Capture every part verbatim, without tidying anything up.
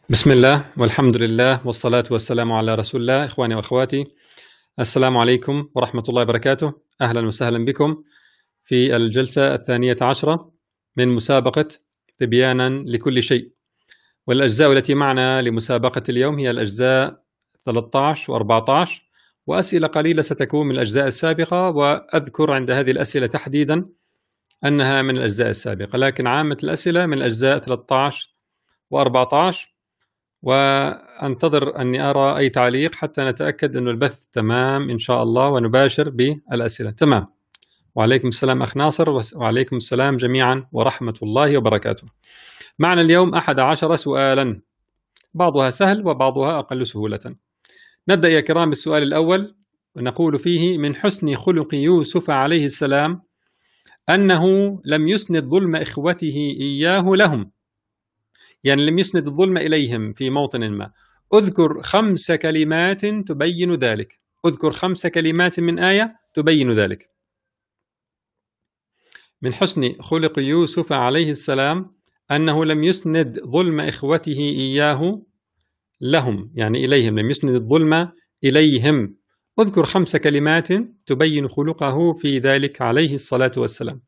بسم الله والحمد لله والصلاة والسلام على رسول الله. إخواني وأخواتي، السلام عليكم ورحمة الله وبركاته. أهلا وسهلا بكم في الجلسة الثانية عشرة من مسابقة تبيانا لكل شيء، والأجزاء التي معنا لمسابقة اليوم هي الأجزاء ثلاثة عشر وأربعة عشر، وأسئلة قليلة ستكون من الأجزاء السابقة، وأذكر عند هذه الأسئلة تحديدا أنها من الأجزاء السابقة، لكن عامة الأسئلة من الأجزاء ثلاثة عشر وأربعة عشر. وأنتظر أني أرى أي تعليق حتى نتأكد أن البث تمام إن شاء الله ونباشر بالأسئلة. تمام. وعليكم السلام أخ ناصر، وعليكم السلام جميعا ورحمة الله وبركاته. معنا اليوم أحد عشر سؤالا، بعضها سهل وبعضها أقل سهولة. نبدأ يا كرام بالسؤال الأول، ونقول فيه: من حسن خلق يوسف عليه السلام أنه لم يسند ظلم إخوته إياه لهم، يعني لم يسند الظلم إليهم في موطن ما. أذكر خمس كلمات تبين ذلك. أذكر خمس كلمات من آية تبين ذلك. من حسن خلق يوسف عليه السلام أنه لم يسند ظلم إخوته إياه لهم، يعني إليهم، لم يسند الظلم إليهم. أذكر خمس كلمات تبين خلقه في ذلك عليه الصلاة والسلام.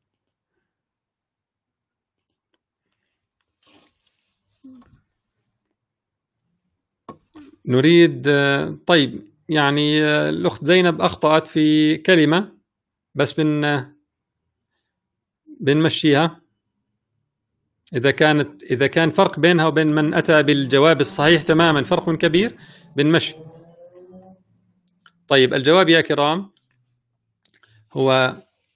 نريد، طيب يعني الأخت زينب أخطأت في كلمة، بس بن بنمشيها. إذا كانت إذا كان فرق بينها وبين من أتى بالجواب الصحيح تماما فرق كبير، بنمشي. طيب الجواب يا كرام هو: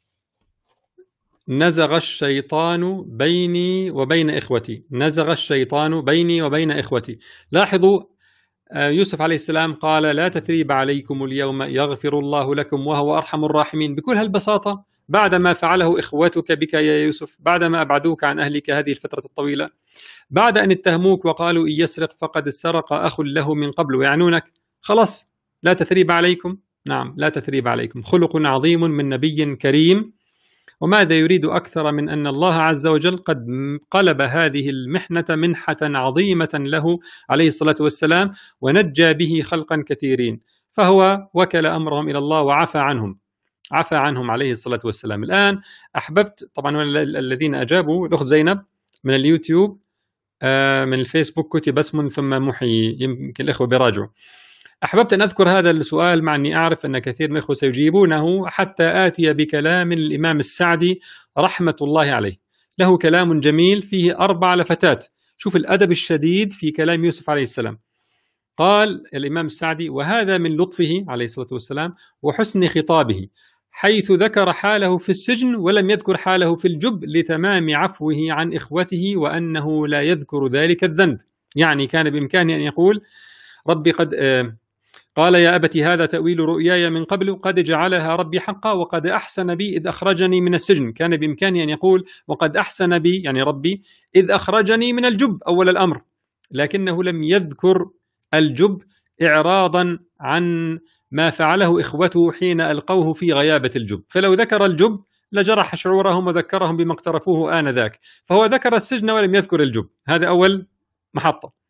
نزغ الشيطان بيني وبين إخوتي. نزغ الشيطان بيني وبين إخوتي. لاحظوا يوسف عليه السلام قال: لا تثريب عليكم اليوم يغفر الله لكم وهو أرحم الراحمين، بكل هالبساطة بعدما فعله إخوتك بك يا يوسف، بعدما أبعدوك عن أهلك هذه الفترة الطويلة، بعد أن اتهموك وقالوا إن يسرق فقد سرق أخ له من قبل ويعنونك، خلاص لا تثريب عليكم. نعم، لا تثريب عليكم. خلق عظيم من نبي كريم، وماذا يريد أكثر من أن الله عز وجل قد قلب هذه المحنة منحة عظيمة له عليه الصلاة والسلام، ونجى به خلقا كثيرين، فهو وكل أمرهم إلى الله وعفى عنهم، عفى عنهم عليه الصلاة والسلام. الآن أحببت، طبعا الذين أجابوا، الأخت زينب من اليوتيوب، من الفيسبوك كتب اسم ثم محيي، يمكن الإخوة بيراجعوا. أحببت أن أذكر هذا السؤال مع أني أعرف أن كثير من الإخوة سيجيبونه، حتى آتي بكلام الإمام السعدي رحمة الله عليه. له كلام جميل فيه أربع لفتات. شوف الأدب الشديد في كلام يوسف عليه السلام. قال الإمام السعدي: وهذا من لطفه عليه الصلاة والسلام وحسن خطابه، حيث ذكر حاله في السجن ولم يذكر حاله في الجب، لتمام عفوه عن إخوته وأنه لا يذكر ذلك الذنب. يعني كان بإمكانه أن يقول: ربي قد آه قال يا أبت هذا تأويل رؤياي من قبل قد جعلها ربي حقا وقد أحسن بي إذ أخرجني من السجن. كان بإمكانه أن يقول: وقد أحسن بي، يعني ربي، إذ أخرجني من الجب أول الأمر، لكنه لم يذكر الجب إعراضا عن ما فعله إخوته حين ألقوه في غيابة الجب. فلو ذكر الجب لجرح شعورهم وذكرهم بما اقترفوه آنذاك، فهو ذكر السجن ولم يذكر الجب. هذا أول محطة.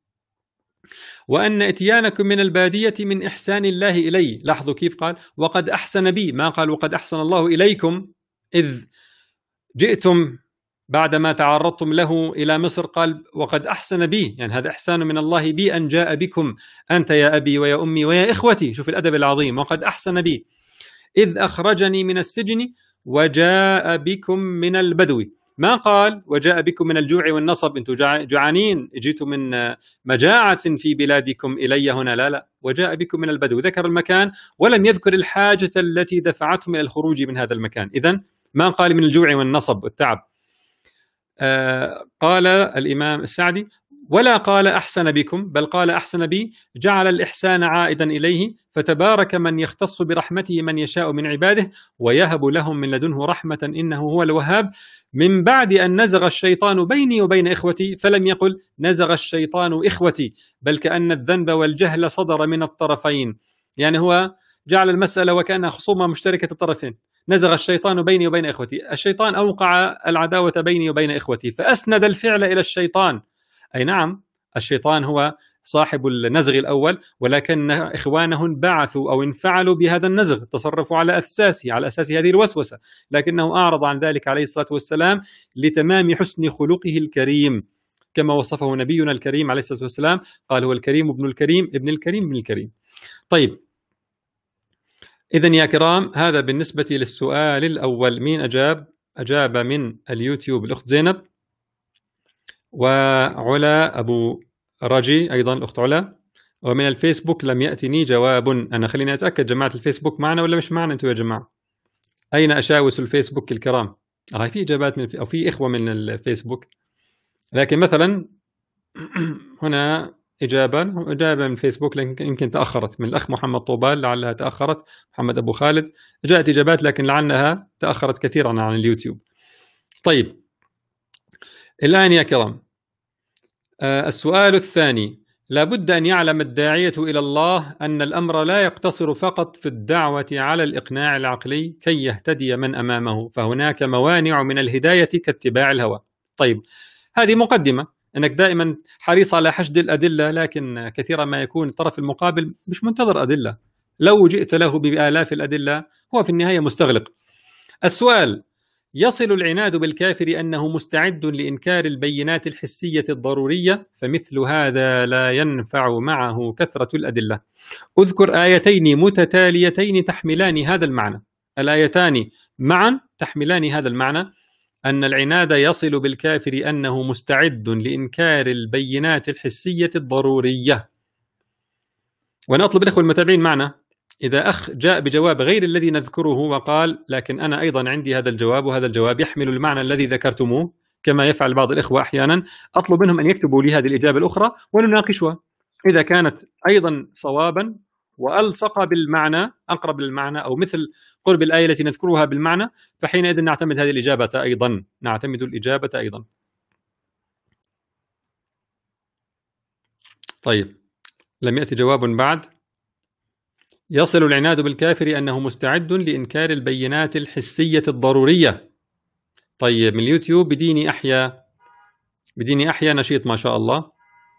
وأن إتيانكم من البادية من إحسان الله إلي. لاحظوا كيف قال وقد أحسن بي، ما قال وقد أحسن الله إليكم إذ جئتم بعدما تعرضتم له إلى مصر، قال وقد أحسن بي، يعني هذا إحسان من الله بي أن جاء بكم أنت يا أبي ويا أمي ويا إخوتي. شوف الأدب العظيم. وقد أحسن بي إذ أخرجني من السجن وجاء بكم من البدو. ما قال وجاء بكم من الجوع والنصب، أنتم جوعانين جئتم من مجاعة في بلادكم إلي هنا، لا لا، وجاء بكم من البدو. ذكر المكان ولم يذكر الحاجة التي دفعتهم إلى الخروج من هذا المكان. إذن ما قال من الجوع والنصب والتعب. آه قال الإمام السعدي: ولا قال أحسن بكم، بل قال أحسن بي، جعل الإحسان عائدا إليه، فتبارك من يختص برحمته من يشاء من عباده ويهب لهم من لدنه رحمة إنه هو الوهاب. من بعد أن نزغ الشيطان بيني وبين إخوتي، فلم يقل نزغ الشيطان إخوتي، بل كأن الذنب والجهل صدر من الطرفين، يعني هو جعل المسألة وكأنها خصومة مشتركة الطرفين. نزغ الشيطان بيني وبين إخوتي، الشيطان أوقع العداوة بيني وبين إخوتي، فأسند الفعل إلى الشيطان. أي نعم، الشيطان هو صاحب النزغ الأول، ولكن إخوانه انبعثوا أو انفعلوا بهذا النزغ، تصرفوا على أساسه على أساس هذه الوسوسة، لكنه أعرض عن ذلك عليه الصلاة والسلام لتمام حسن خلقه الكريم، كما وصفه نبينا الكريم عليه الصلاة والسلام، قال هو الكريم ابن الكريم ابن الكريم ابن الكريم. طيب، إذن يا كرام هذا بالنسبة للسؤال الأول. مين أجاب؟ أجاب من اليوتيوب الأخت زينب، وعلا أبو رجي أيضا الأخت علا، ومن الفيسبوك لم يأتني جواب. أنا خليني أتأكد جماعة الفيسبوك معنا ولا مش معنا أنتم يا جماعة؟ أين أشاوس الفيسبوك الكرام؟ آه في إجابات من أو في إخوة من الفيسبوك، لكن مثلا هنا إجابة إجابة من فيسبوك لكن يمكن تأخرت، من الأخ محمد طوبال لعلها تأخرت، محمد أبو خالد جاءت إجابات لكن لعلها تأخرت كثيرا عن اليوتيوب. طيب الآن يا كرام آه السؤال الثاني، لابد أن يعلم الداعية إلى الله أن الأمر لا يقتصر فقط في الدعوة على الإقناع العقلي كي يهتدي من أمامه، فهناك موانع من الهداية كاتباع الهوى. طيب هذه مقدمة، أنك دائما حريص على حشد الأدلة، لكن كثيرا ما يكون الطرف المقابل مش منتظر أدلة، لو جئت له بآلاف الأدلة هو في النهاية مستغلق. السؤال، يصل العناد بالكافر أنه مستعد لإنكار البينات الحسية الضرورية، فمثل هذا لا ينفع معه كثرة الأدلة. أذكر آيتين متتاليتين تحملان هذا المعنى، الآيتان معا تحملان هذا المعنى، أن العناد يصل بالكافر أنه مستعد لإنكار البينات الحسية الضرورية. وأنا أطلب الأخوة المتابعين معنا، إذا أخ جاء بجواب غير الذي نذكره وقال لكن أنا أيضا عندي هذا الجواب وهذا الجواب يحمل المعنى الذي ذكرتموه كما يفعل بعض الإخوة أحيانا، أطلب منهم أن يكتبوا لي هذه الإجابة الأخرى ونناقشها، إذا كانت أيضا صوابا وألصق بالمعنى أقرب للمعنى أو مثل قرب الآية التي نذكرها بالمعنى، فحينئذ نعتمد هذه الإجابة أيضا نعتمد الإجابة أيضا. طيب لم يأتي جواب بعد. يصل العناد بالكافر أنه مستعد لإنكار البينات الحسية الضرورية. طيب من اليوتيوب بديني أحيا، بديني أحيا نشيط ما شاء الله.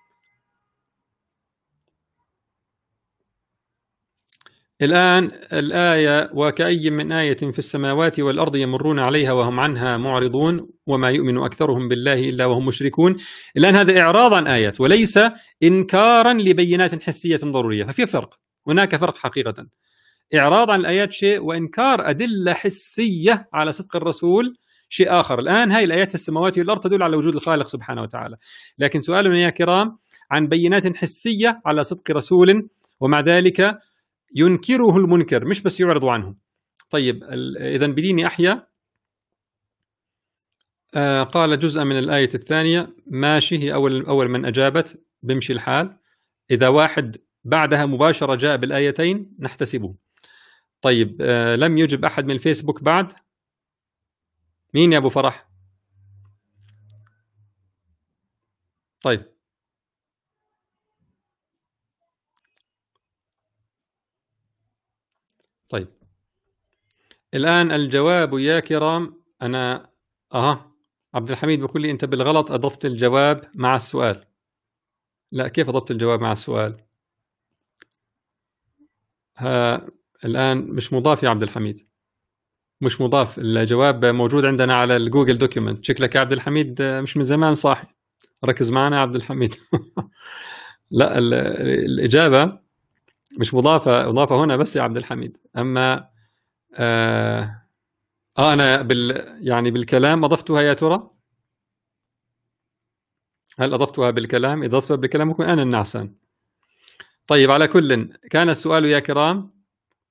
الآن الآية، وكأي من آية في السماوات والأرض يمرون عليها وهم عنها معرضون وما يؤمن أكثرهم بالله إلا وهم مشركون. الآن هذا إعراض عن آيات وليس إنكارا لبينات حسية ضرورية، ففي فرق، هناك فرق حقيقة. إعراض عن الآيات شيء، وإنكار أدلة حسية على صدق الرسول شيء آخر. الآن هاي الآيات في السماوات والأرض تدل على وجود الخالق سبحانه وتعالى، لكن سؤالنا يا كرام عن بينات حسية على صدق رسول ومع ذلك ينكره المنكر مش بس يعرض عنه. طيب إذن بديني أحيا آه قال جزءا من الآية الثانية، ماشي، هي أول أول من أجابت بمشي الحال، إذا واحد بعدها مباشرة جاء بالآيتين نحتسبه. طيب آه لم يجب أحد من الفيسبوك بعد. مين يا أبو فرح؟ طيب طيب الآن الجواب يا كرام، أنا أها عبد الحميد بقول لي أنت بالغلط أضفت الجواب مع السؤال. لا، كيف أضفت الجواب مع السؤال؟ ها الآن مش مضاف يا عبد الحميد، مش مضاف، الجواب موجود عندنا على الجوجل دوكيومنت. شكلك يا عبد الحميد مش من زمان صاحي، ركز معنا يا عبد الحميد. لا الإجابة مش مضافة، مضافة هنا بس يا عبد الحميد. أما آه, آه أنا بال يعني بالكلام أضفتها يا ترى؟ هل أضفتها بالكلام؟ إذا أضفتها بالكلام ممكن أنا النعسان. طيب على كل، كان السؤال يا كرام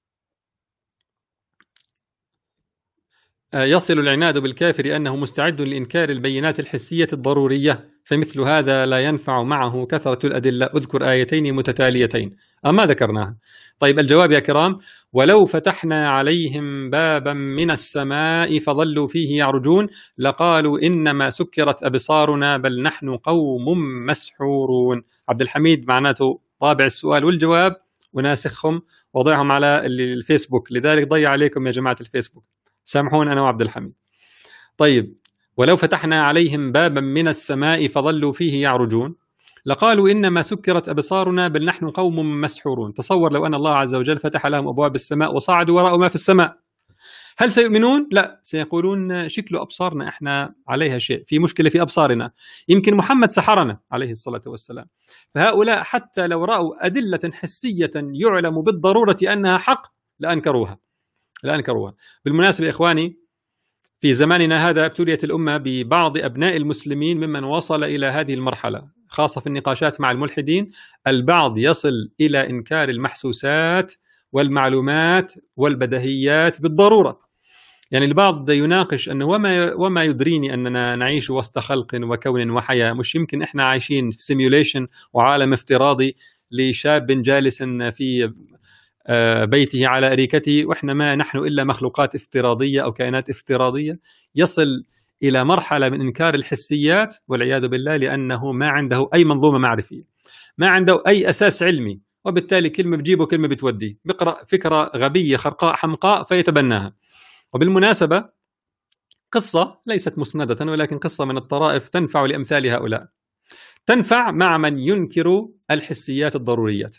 يصل العناد بالكافر أنه مستعد لإنكار البينات الحسية الضرورية، فمثل هذا لا ينفع معه كثرة الأدلة. أذكر آيتين متتاليتين أما ذكرناها. طيب الجواب يا كرام، ولو فتحنا عليهم بابا من السماء فظلوا فيه يعرجون لقالوا إنما سكرت أبصارنا بل نحن قوم مسحورون. عبد الحميد معناته طابع السؤال والجواب وناسخهم وضعهم على الفيسبوك، لذلك ضيع عليكم يا جماعة الفيسبوك، سامحون أنا وعبد الحميد. طيب ولو فتحنا عليهم بابا من السماء فظلوا فيه يعرجون، لقالوا إنما سكرت أبصارنا بل نحن قوم مسحورون. تصور لو أن الله عز وجل فتح لهم أبواب السماء وصعدوا ورأوا ما في السماء، هل سيؤمنون؟ لا، سيقولون شكل أبصارنا إحنا عليها شيء، في مشكلة في أبصارنا، يمكن محمد سحرنا عليه الصلاة والسلام. فهؤلاء حتى لو رأوا أدلة حسية يعلم بالضرورة أنها حق لأنكروها لأنكروها. بالمناسبة إخواني، في زماننا هذا ابتليت الأمة ببعض أبناء المسلمين ممن وصل إلى هذه المرحلة، خاصة في النقاشات مع الملحدين. البعض يصل إلى إنكار المحسوسات والمعلومات والبديهيات بالضرورة. يعني البعض يناقش أنه وما وما يدريني أننا نعيش وسط خلق وكون وحياة، مش يمكن إحنا عايشين في سيميوليشن وعالم افتراضي لشاب جالس في بيته على أريكته، وإحنا ما نحن إلا مخلوقات افتراضية أو كائنات افتراضية. يصل إلى مرحلة من إنكار الحسيات والعياذ بالله، لأنه ما عنده أي منظومة معرفية، ما عنده أي أساس علمي، وبالتالي كلمة بجيبه كلمة بتوديه، بقرأ فكرة غبية خرقاء حمقاء فيتبناها. وبالمناسبة قصة ليست مسندة، ولكن قصة من الطرائف تنفع لأمثال هؤلاء، تنفع مع من ينكر الحسيات الضروريات.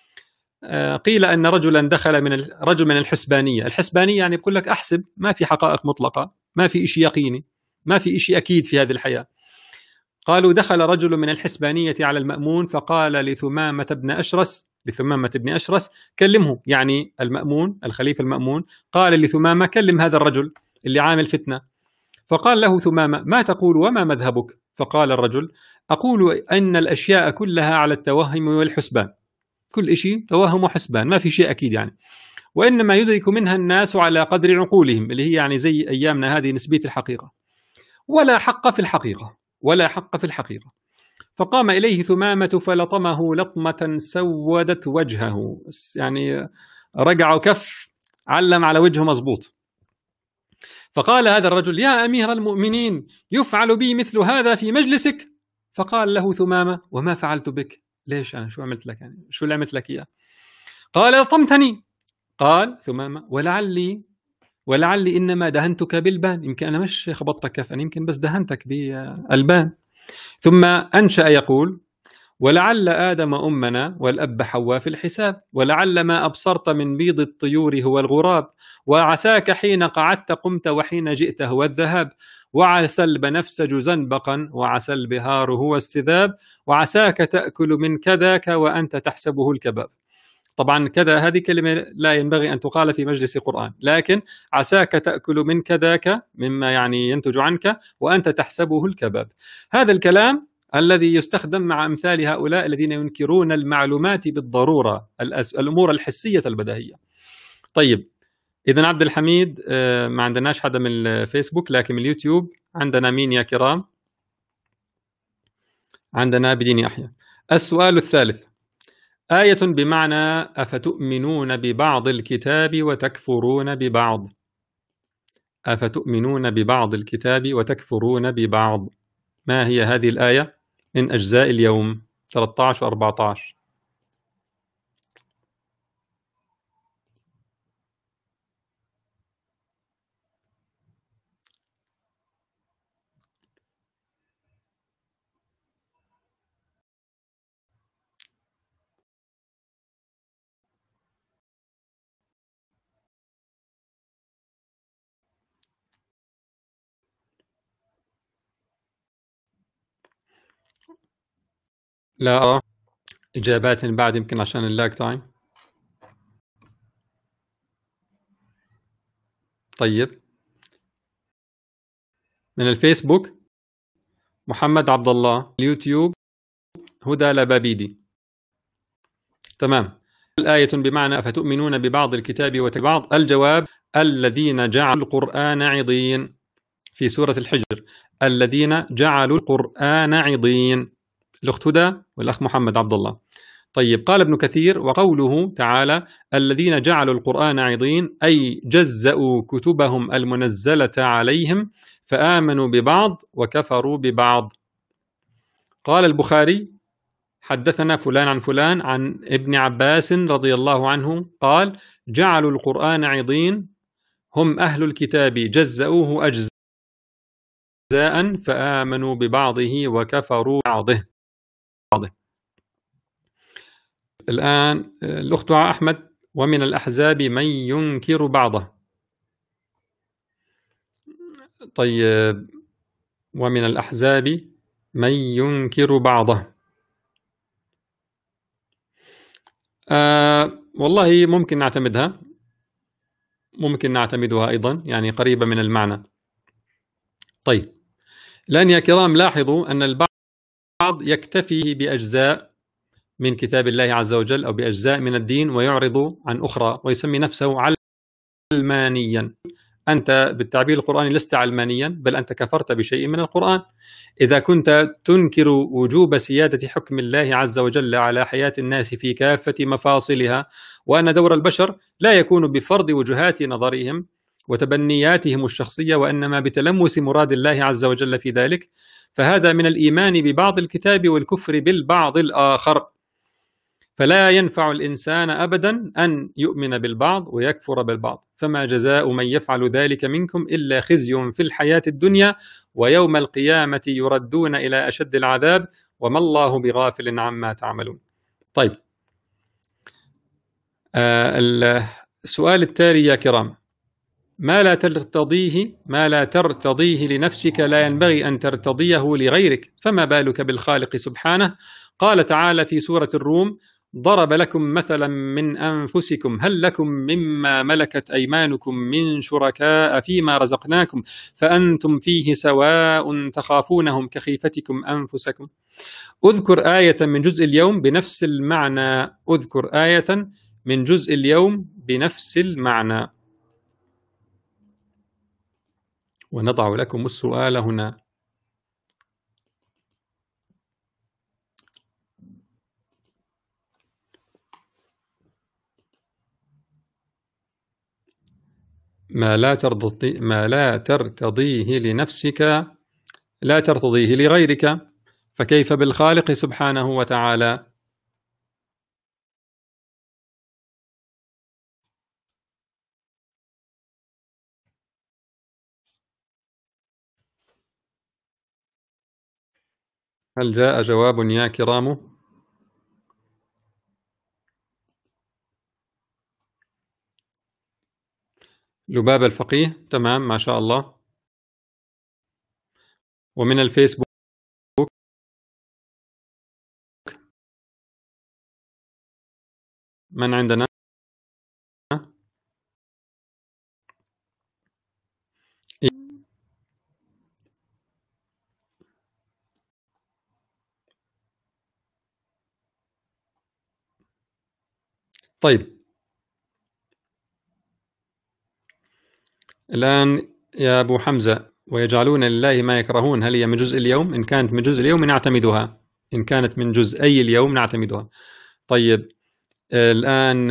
قيل أن رجلا دخل من رجل من الحسبانية. الحسبانية يعني بقول لك أحسب، ما في حقائق مطلقة، ما في إشي يقيني، ما في إشي أكيد في هذه الحياة. قالوا دخل رجل من الحسبانية على المأمون فقال لثمامة بن أشرس لثمامة بن أشرس كلمه، يعني المأمون الخليفة المأمون قال لثمامة كلم هذا الرجل اللي عامل فتنة. فقال له ثمامة ما تقول وما مذهبك؟ فقال الرجل أقول أن الأشياء كلها على التوهم والحسبان، كل شيء توهم وحسبان، ما في شيء أكيد يعني، وإنما يدرك منها الناس على قدر عقولهم، اللي هي يعني زي أيامنا هذه نسبية الحقيقة، ولا حق في الحقيقة ولا حق في الحقيقة. فقام إليه ثمامة فلطمه لطمة سودت وجهه، يعني رجع كف علم على وجهه مزبوط. فقال هذا الرجل يا أمير المؤمنين يفعل بي مثل هذا في مجلسك؟ فقال له ثمامة وما فعلت بك؟ ليش أنا شو عملت لك يعني؟ شو اللي عملت لك إياه؟ قال لطمتني. قال ثمامة ولعلي ولعلي إنما دهنتك بالبان، يمكن أنا مش خبطتك كف، أنا يمكن بس دهنتك بالبان. ثم أنشأ يقول ولعل آدم أمنا والأب حواء في الحساب، ولعل ما أبصرت من بيض الطيور هو الغراب، وعساك حين قعدت قمت وحين جئت هو الذهاب، وعسى البنفسج زنبقا وعسى البهار هو السذاب، وعساك تأكل من كذاك وأنت تحسبه الكباب. طبعا كذا هذه كلمة لا ينبغي أن تقال في مجلس قرآن، لكن عساك تأكل من كذاك مما يعني ينتج عنك وأنت تحسبه الكباب. هذا الكلام الذي يستخدم مع أمثال هؤلاء الذين ينكرون المعلومات بالضرورة، الأمور الحسية البديهية. طيب إذن عبد الحميد ما عندناش حدا من الفيسبوك، لكن من اليوتيوب عندنا مين يا كرام؟ عندنا بدين يحيى. السؤال الثالث، آية بمعنى أفتؤمنون ببعض الكتاب وتكفرون ببعض. أفتؤمنون ببعض الكتاب وتكفرون ببعض، ما هي هذه الآية من أجزاء اليوم ثلاثة عشر و أربعة عشر؟ لا أرى إجابات بعد، يمكن عشان اللاج تايم. طيب من الفيسبوك محمد عبد الله، اليوتيوب هدى لبابيدي. تمام. الآية بمعنى أفتؤمنون ببعض الكتاب وتبعض، الجواب الذين جعلوا القرآن عضين في سورة الحجر، الذين جعلوا القرآن عضين، الأخت هدى والأخ محمد عبد الله. طيب قال ابن كثير وقوله تعالى الذين جعلوا القرآن عضين أي جزأوا كتبهم المنزلة عليهم فآمنوا ببعض وكفروا ببعض. قال البخاري حدثنا فلان عن فلان عن ابن عباس رضي الله عنه قال جعلوا القرآن عضين هم أهل الكتاب جزأوه أجزاء فآمنوا ببعضه وكفروا بعضه. بعضه. الآن الأخت أحمد: ومن الأحزاب من ينكر بعضه. طيب، ومن الأحزاب من ينكر بعضه. آه والله ممكن نعتمدها، ممكن نعتمدها أيضا، يعني قريبة من المعنى. طيب، الآن يا كرام لاحظوا أن البعض يكتفي بأجزاء من كتاب الله عز وجل أو بأجزاء من الدين ويعرض عن أخرى ويسمي نفسه علمانيا. أنت بالتعبير القرآني لست علمانيا، بل أنت كفرت بشيء من القرآن. إذا كنت تنكر وجوب سيادة حكم الله عز وجل على حياة الناس في كافة مفاصلها، وأن دور البشر لا يكون بفرض وجهات نظرهم وتبنياتهم الشخصية، وإنما بتلمس مراد الله عز وجل في ذلك، فهذا من الإيمان ببعض الكتاب والكفر بالبعض الآخر. فلا ينفع الإنسان أبدا أن يؤمن بالبعض ويكفر بالبعض. فما جزاء من يفعل ذلك منكم إلا خزي في الحياة الدنيا ويوم القيامة يردون إلى أشد العذاب وما الله بغافل عما تعملون. طيب، آه السؤال التالي يا كرام: ما لا ترتضيه ما لا ترتضيه لنفسك لا ينبغي أن ترتضيه لغيرك، فما بالك بالخالق سبحانه؟ قال تعالى في سورة الروم: ضرب لكم مثلا من أنفسكم هل لكم مما ملكت أيمانكم من شركاء فيما رزقناكم فأنتم فيه سواء تخافونهم كخيفتكم أنفسكم. أذكر آية من جزء اليوم بنفس المعنى. أذكر آية من جزء اليوم بنفس المعنى. ونضع لكم السؤال هنا. ما لا ترتضي ما لا ترتضيه لنفسك لا ترتضيه لغيرك، فكيف بالخالق سبحانه وتعالى؟ هل جاء جواب يا كرام؟ لباب الفقيه، تمام، ما شاء الله. ومن الفيسبوك من عندنا؟ طيب، الآن يا أبو حمزة: ويجعلون لله ما يكرهون، هل هي من جزء اليوم؟ إن كانت من جزء اليوم نعتمدها، إن كانت من جزئي اليوم نعتمدها. طيب، الآن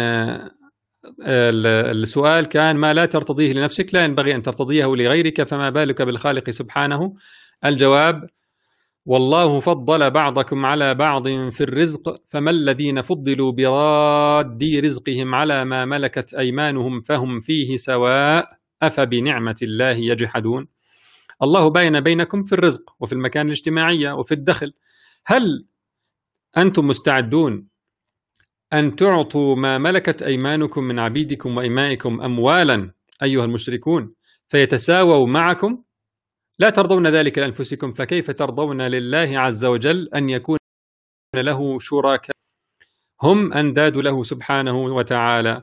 السؤال كان: ما لا ترتضيه لنفسك لا ينبغي أن ترتضيه لغيرك، فما بالك بالخالق سبحانه؟ الجواب: والله فضل بعضكم على بعض في الرزق، فما الذين فضلوا براد رزقهم على ما ملكت أيمانهم فهم فيه سواء أفبنعمة الله يجحدون. الله باين بينكم في الرزق وفي المكان الاجتماعية وفي الدخل. هل أنتم مستعدون أن تعطوا ما ملكت أيمانكم من عبيدكم وإمائكم أموالا أيها المشركون فيتساووا معكم؟ لا ترضون ذلك لأنفسكم، فكيف ترضون لله عز وجل أن يكون له شركاء هم أنداد له سبحانه وتعالى؟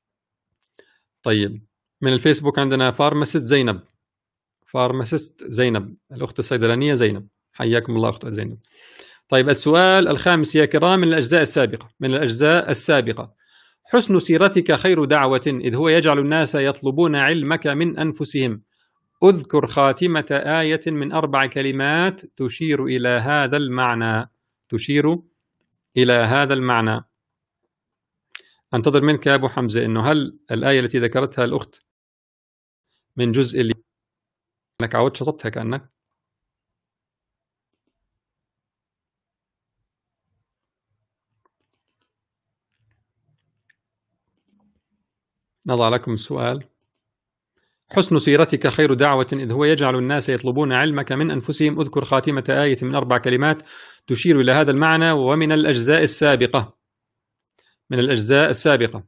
طيب، من الفيسبوك عندنا فارماسيست زينب. فارماسيست زينب، الأخت الصيدلانية زينب، حياكم الله أخت زينب. طيب، السؤال الخامس يا كرام من الأجزاء السابقة من الأجزاء السابقة: حسن سيرتك خير دعوة، إذ هو يجعل الناس يطلبون علمك من أنفسهم. أذكر خاتمة آية من أربع كلمات تشير إلى هذا المعنى. تشير إلى هذا المعنى. أنتظر منك يا أبو حمزة إنه هل الآية التي ذكرتها الأخت من جزء اللي أنك عودت شطبتها كأنك. نضع لكم السؤال: حسن سيرتك خير دعوة، إذ هو يجعل الناس يطلبون علمك من أنفسهم. اذكر خاتمة آية من أربع كلمات تشير إلى هذا المعنى ومن الأجزاء السابقة. من الأجزاء السابقة.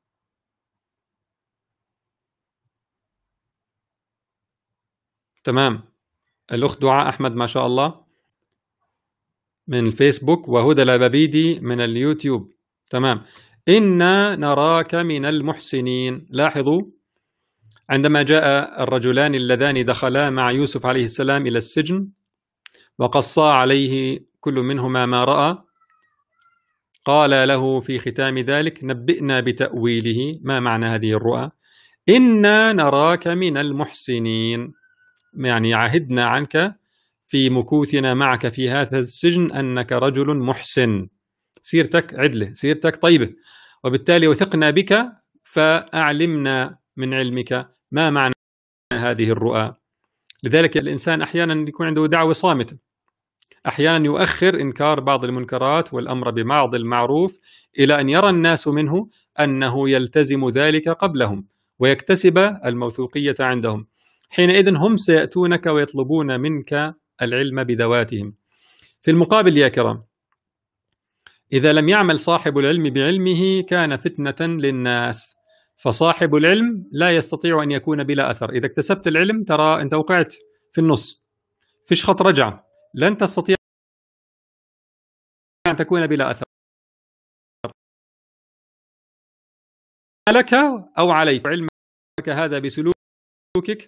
تمام. الأخت دعاء أحمد ما شاء الله من الفيسبوك، وهدى العبابيدي من اليوتيوب. تمام. إنا نراك من المحسنين. لاحظوا عندما جاء الرجلان اللذان دخلا مع يوسف عليه السلام إلى السجن وقصا عليه كل منهما ما رأى، قال له في ختام ذلك: نبئنا بتأويله. ما معنى هذه الرؤى؟ إنا نراك من المحسنين، يعني عهدنا عنك في مكوثنا معك في هذا السجن أنك رجل محسن، سيرتك عدلة، سيرتك طيبة، وبالتالي وثقنا بك فأعلمنا من علمك ما معنى هذه الرؤى. لذلك الإنسان أحيانا يكون عنده دعوة صامتة، أحيانا يؤخر إنكار بعض المنكرات والأمر ببعض المعروف إلى أن يرى الناس منه أنه يلتزم ذلك قبلهم ويكتسب الموثوقية عندهم. حينئذ هم سيأتونك ويطلبون منك العلم بذواتهم. في المقابل يا كرام، إذا لم يعمل صاحب العلم بعلمه كان فتنة للناس، فصاحب العلم لا يستطيع أن يكون بلا أثر. إذا اكتسبت العلم ترى أنت وقعت في النص، فيش خط رجعة، لن تستطيع أن تكون بلا أثر لك أو عليك. علمك هذا بسلوكك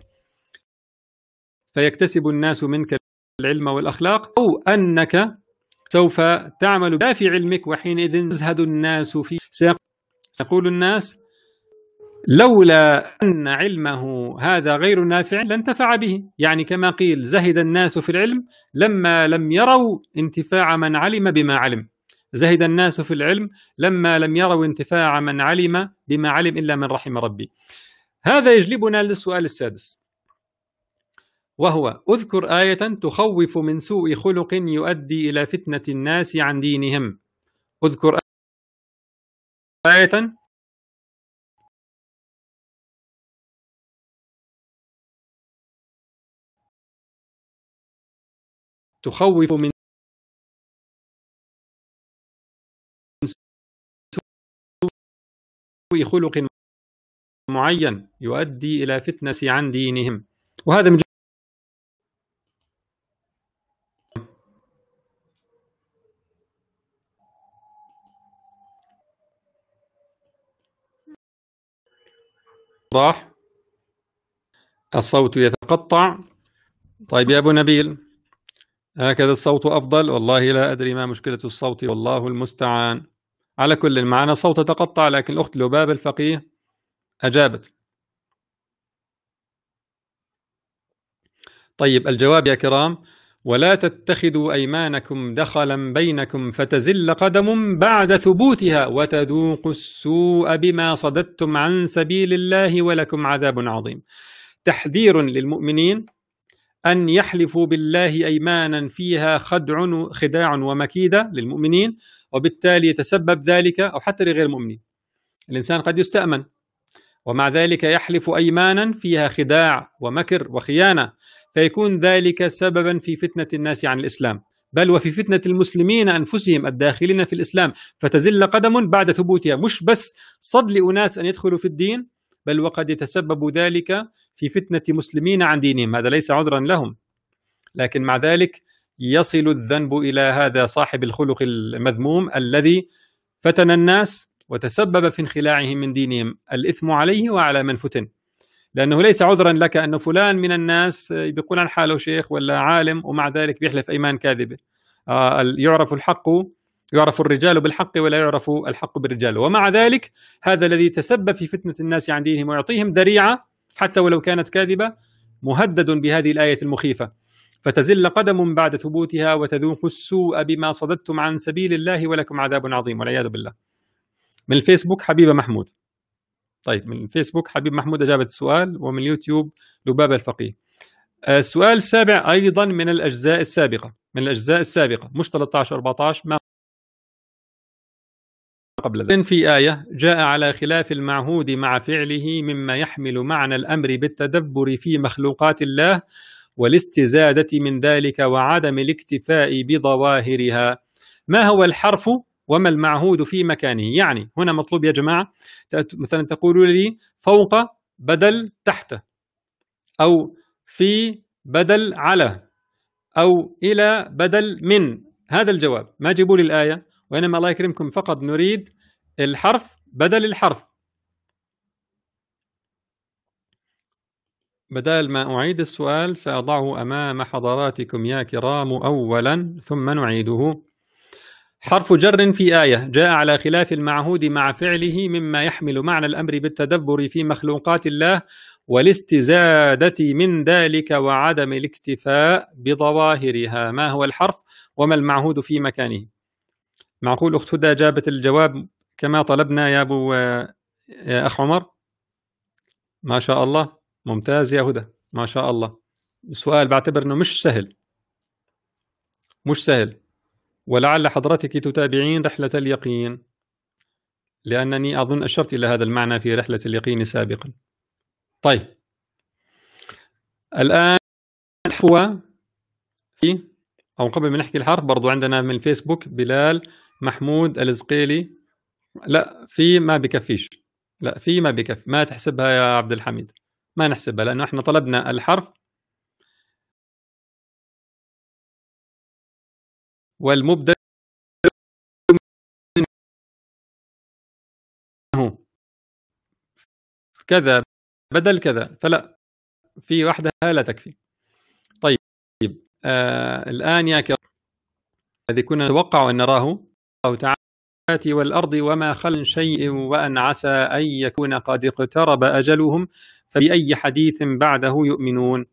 فيكتسب الناس منك العلم والأخلاق، أو أنك سوف تعمل لا في علمك وحينئذ يزهد الناس فيه. سيقول الناس: لولا أن علمه هذا غير نافع لانتفع به. يعني كما قيل: زهد الناس في العلم لما لم يروا انتفاع من علم بما علم. زهد الناس في العلم لما لم يروا انتفاع من علم بما علم إلا من رحم ربي. هذا يجلبنا للسؤال السادس، وهو: اذكر آية تخوف من سوء خلق يؤدي إلى فتنة الناس عن دينهم. اذكر آية تخوف من سوء خلق معين يؤدي إلى فتنة عن دينهم. وهذا من راح الصوت يتقطع. طيب يا أبو نبيل، هكذا الصوت أفضل؟ والله لا أدري ما مشكلة الصوت، والله المستعان. على كل معنا صوت تقطع، لكن الأخت لباب الفقيه أجابت. طيب الجواب يا كرام: ولا تتخذوا أيمانكم دخلا بينكم فتزل قدم بعد ثبوتها وتذوقوا السوء بما صددتم عن سبيل الله ولكم عذاب عظيم. تحذير للمؤمنين أن يحلفوا بالله أيمانا فيها خدع خداع ومكيدة للمؤمنين، وبالتالي يتسبب ذلك، أو حتى لغير المؤمنين. الإنسان قد يستأمن ومع ذلك يحلف أيمانا فيها خداع ومكر وخيانة، فيكون ذلك سببا في فتنة الناس عن الإسلام، بل وفي فتنة المسلمين أنفسهم الداخلين في الإسلام، فتزل قدم بعد ثبوتها. مش بس صد لأناس أن يدخلوا في الدين، بل وقد يتسبب ذلك في فتنة مسلمين عن دينهم. هذا ليس عذرا لهم، لكن مع ذلك يصل الذنب إلى هذا صاحب الخلق المذموم الذي فتن الناس وتسبب في انخلاعهم من دينهم. الإثم عليه وعلى من فتن، لأنه ليس عذرا لك أن فلان من الناس بيقول عن حاله شيخ ولا عالم ومع ذلك بيحلف أيمان كاذبة. آه يعرف الحق، يعرف الرجال بالحق ولا يعرف الحق بالرجال، ومع ذلك هذا الذي تسبب في فتنة الناس عن دينهم ويعطيهم ذريعة حتى ولو كانت كاذبة مهدد بهذه الآية المخيفة: فتزل قدم بعد ثبوتها وتذوقوا السوء بما صددتم عن سبيل الله ولكم عذاب عظيم، والعياذ بالله. من الفيسبوك حبيبة محمود. طيب من الفيسبوك حبيب محمود أجابت السؤال، ومن اليوتيوب لباب الفقيه. السؤال السابع أيضا من الأجزاء السابقة، من الأجزاء السابقة مش ثلاثة عشر أربعة عشر، ما قبل ذلك. في آية جاء على خلاف المعهود مع فعله مما يحمل معنى الأمر بالتدبر في مخلوقات الله والاستزادة من ذلك وعدم الاكتفاء بظواهرها. ما هو الحرف وما المعهود في مكانه؟ يعني هنا مطلوب يا جماعة مثلا تقولوا لي فوق بدل تحت، أو في بدل على، أو إلى بدل من. هذا الجواب، ما جيبوا لي الآية، وإنما الله يكرمكم فقط نريد الحرف بدل الحرف. بدال ما أعيد السؤال سأضعه أمام حضراتكم يا كرام أولا ثم نعيده. حرف جر في آية جاء على خلاف المعهود مع فعله مما يحمل معنى الأمر بالتدبر في مخلوقات الله والاستزادة من ذلك وعدم الاكتفاء بظواهرها. ما هو الحرف وما المعهود في مكانه؟ معقول أخت هدى جابت الجواب كما طلبنا يا أبو يا أخ عمر؟ ما شاء الله، ممتاز يا هدى، ما شاء الله. السؤال بعتبر أنه مش سهل، مش سهل، ولعل حضرتك تتابعين رحلة اليقين، لأنني أظن أشرت إلى هذا المعنى في رحلة اليقين سابقا. طيب الآن هو في، أو قبل ما نحكي الحرف برضو عندنا من الفيسبوك بلال محمود الزقيلي، لا في ما بكفيش، لا في ما بكفي، ما تحسبها يا عبد الحميد، ما نحسبها، لأنه احنا طلبنا الحرف والمبدأ كذا بدل كذا، فلا في وحدها لا تكفي. طيب آه الآن يا كرام الذي كنا نتوقع أن نراه الله تعالى والأرض وما خلق شيء وأن عسى أن يكون قد اقترب أجلهم فبأي حديث بعده يؤمنون.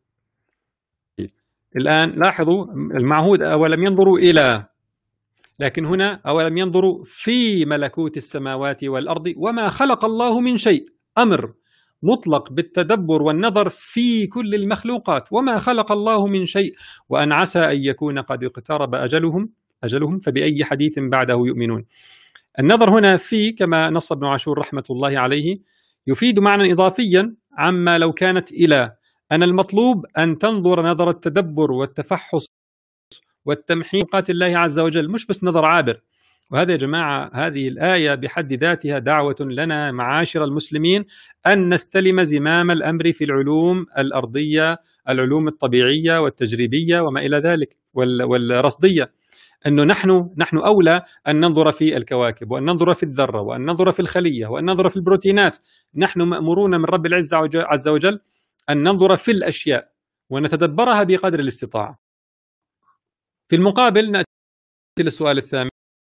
الآن لاحظوا المعهود أولم ينظروا إلى، لكن هنا أولم ينظروا في ملكوت السماوات والأرض وما خلق الله من شيء، أمر مطلق بالتدبر والنظر في كل المخلوقات، وما خلق الله من شيء وأن عسى أن يكون قد اقترب أجلهم أجلهم فبأي حديث بعده يؤمنون. النظر هنا في كما نص ابن عاشور رحمة الله عليه يفيد معنى إضافيا عما لو كانت إلى، أن المطلوب أن تنظر نظر التدبر والتفحص والتمحيص قات الله عز وجل، مش بس نظر عابر. وهذا يا جماعة هذه الآية بحد ذاتها دعوة لنا معاشر المسلمين أن نستلم زمام الأمر في العلوم الأرضية، العلوم الطبيعية والتجريبية وما إلى ذلك والرصدية، أنه نحن نحن أولى أن ننظر في الكواكب وأن ننظر في الذرة وأن ننظر في الخلية وأن ننظر في البروتينات. نحن مأمورون من رب العزة عز وجل أن ننظر في الأشياء ونتدبرها بقدر الاستطاعة. في المقابل نأتي للسؤال الثامن،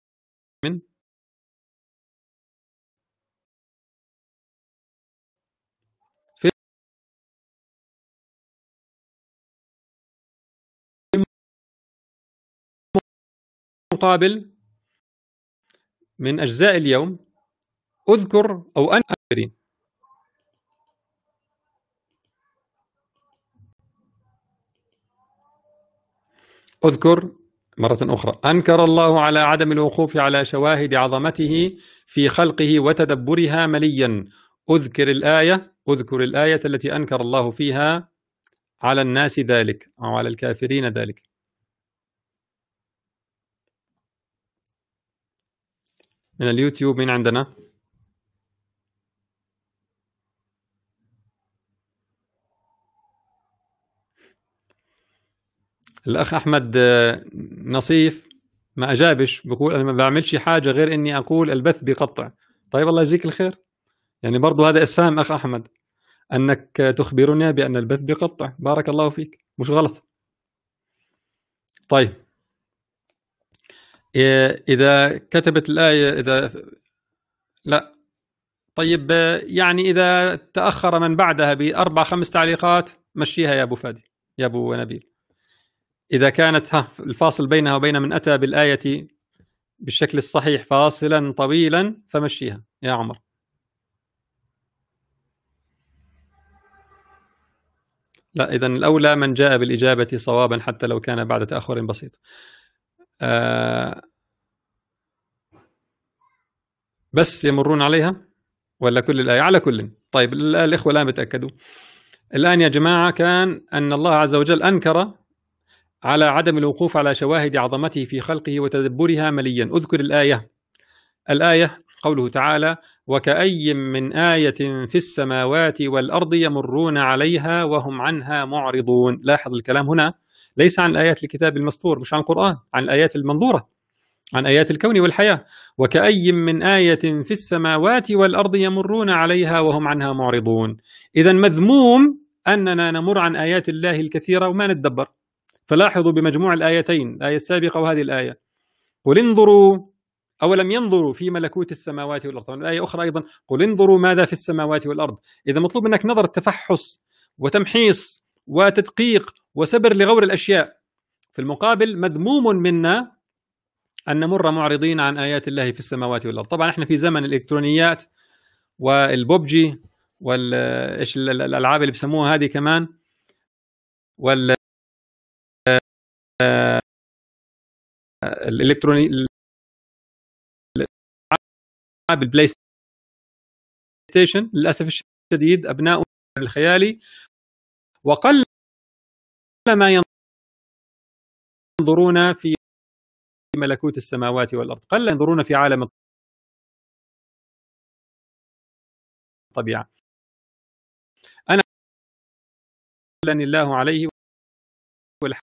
في المقابل من أجزاء اليوم أذكر أو أن أذكر أذكر مرة أخرى أنكر الله على عدم الوقوف على شواهد عظمته في خلقه وتدبرها مليا. أذكر الآية أذكر الآية التي أنكر الله فيها على الناس ذلك أو على الكافرين ذلك. من اليوتيوب من عندنا؟ الأخ أحمد نصيف ما أجابش، بقول أنا ما بعملش حاجة غير إني أقول البث بقطع. طيب الله يجزيك الخير، يعني برضو هذا إسهام أخ أحمد أنك تخبرنا بأن البث بقطع، بارك الله فيك، مش غلط. طيب إذا كتبت الآية إذا لا طيب يعني إذا تأخر من بعدها بأربع خمس تعليقات مشيها يا أبو فادي يا أبو نبيل. إذا كانت ها الفاصل بينها وبين من أتى بالآية بالشكل الصحيح فاصلا طويلا فمشيها يا عمر. لا إذن الأولى من جاء بالإجابة صوابا حتى لو كان بعد تأخر بسيط. آه بس يمرون عليها ولا كل الآية؟ على كل. طيب الإخوة الآن بتأكدوا الآن يا جماعة، كان أن الله عز وجل أنكر على عدم الوقوف على شواهد عظمته في خلقه وتدبرها مليا. اذكر الآية. الآية قوله تعالى: وكأي من آية في السماوات والأرض يمرون عليها وهم عنها معرضون. لاحظ الكلام هنا ليس عن آيات الكتاب المسطور، مش عن القرآن، عن الآيات المنظورة، عن آيات الكون والحياة. وكأي من آية في السماوات والأرض يمرون عليها وهم عنها معرضون. إذا مذموم أننا نمر عن آيات الله الكثيرة وما نتدبر. فلاحظوا بمجموع الآيتين، الآية السابقة وهذه الآية: قل انظروا أولم ينظروا في ملكوت السماوات والأرض. الآية أخرى أيضا: قل انظروا ماذا في السماوات والأرض. إذا مطلوب منك نظر تفحص وتمحيص وتدقيق وسبر لغور الأشياء. في المقابل مذموم منا أن نمر معرضين عن آيات الله في السماوات والأرض. طبعا احنا في زمن الإلكترونيات والبوبجي والإيش الألعاب اللي بسموها هذه كمان، وال الإلكتروني الألعاب البلاي ستيشن، للأسف الشديد أبناء الخيالي، وقل ما ينظرون في ملكوت السماوات والأرض، قل ينظرون في عالم الطبيعة. أنا الله عليه